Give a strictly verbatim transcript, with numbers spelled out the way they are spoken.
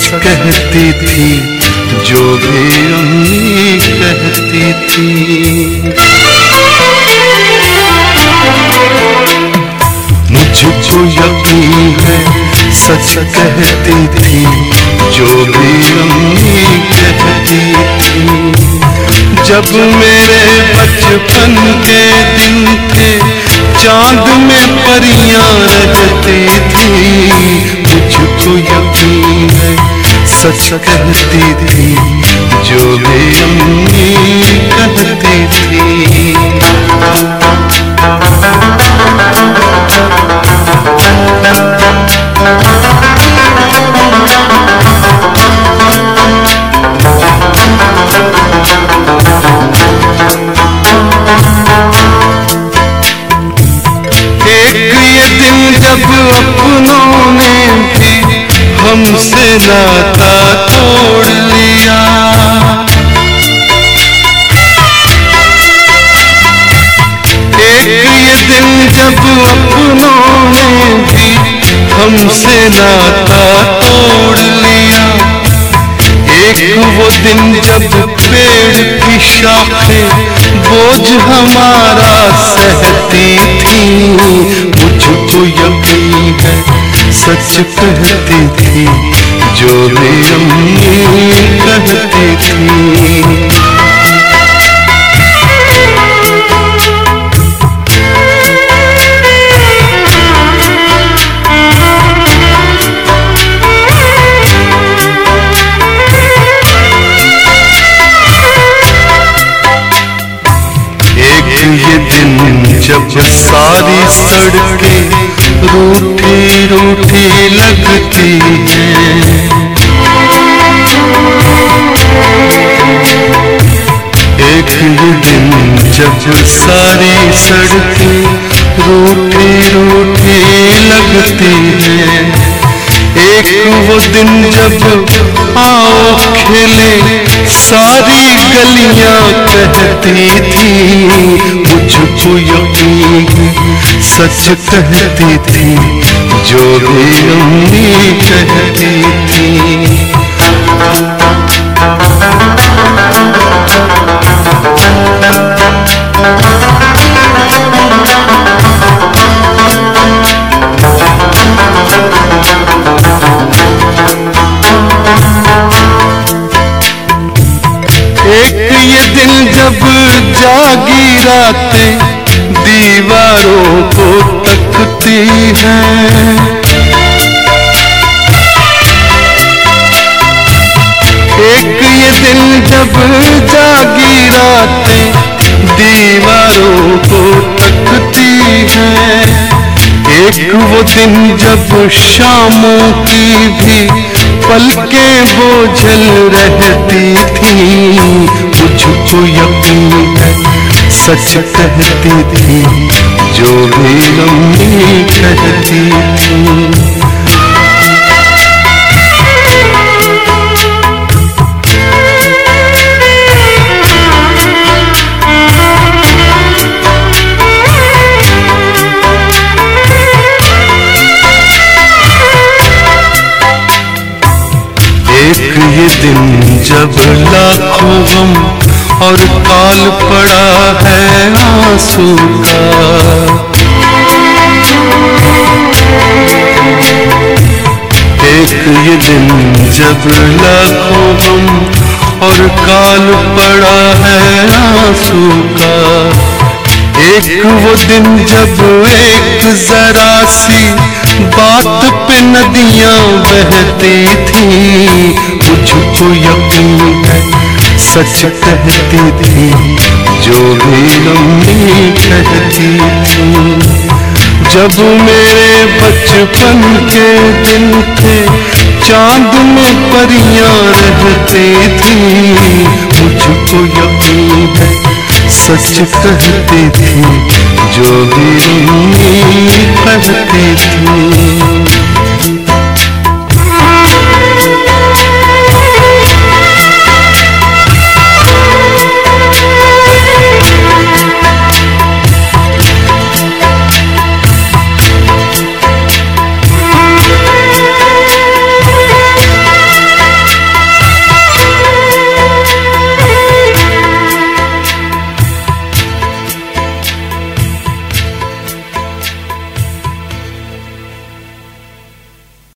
कहती थी जो भी अम्मी कहती थी। मुझको यकीन है सच कहती थी जो भी अम्मी कहती थी। जब मेरे बचपन के दिन थे चांद में परियां रहती थी। मुझको यकीन है सच कहती थी जो भी अम्मी कहती थी। अपनों ने भी हमसे नाता तोड़ लिया। एक ये दिन जब अपनों ने भी हमसे नाता तोड़ लिया। एक वो दिन जब पेड़ की शाखें बोझ हमारा सहती थी। मुझको यकीन है सच कहती थी जो भी अम्मी कहती थी। ये दिन जब सारी सड़कें रूठी रूठी लगती हैं। एक ये दिन जब सारी सड़कें रूठी रूठी लगती हैं। एक वो दिन जब आओ खेले सारी गलियां कहती थी। मुझको यकीन सच कहती थी जो भी अम्मी कहती थी। एक ये दिन जब जागी रातें दीवारों को तकती हैं। एक ये दिन जब जागी रातें दीवारों को तकती हैं। एक वो दिन जब शामों की भी पलकें बोझल रहती थी। मुझको यकीन है सच कहती थी जो भी अम्मी कहती थी। एक ये दिन जब लाखों गम और काल पड़ा है आंसू का। एक ये दिन जब लाखों गम और काल पड़ा है आंसू का। एक वो दिन जब एक जरा सी बात पे नदियां बहती थी। मुझको यकीन है सच कहती थी जो भी अम्मी कहती थी। जब मेरे बचपन के दिन थे चांद में परियां रहती थी। मुझको यकीन है सच कहती थी जो भी अम्मी कहती थी।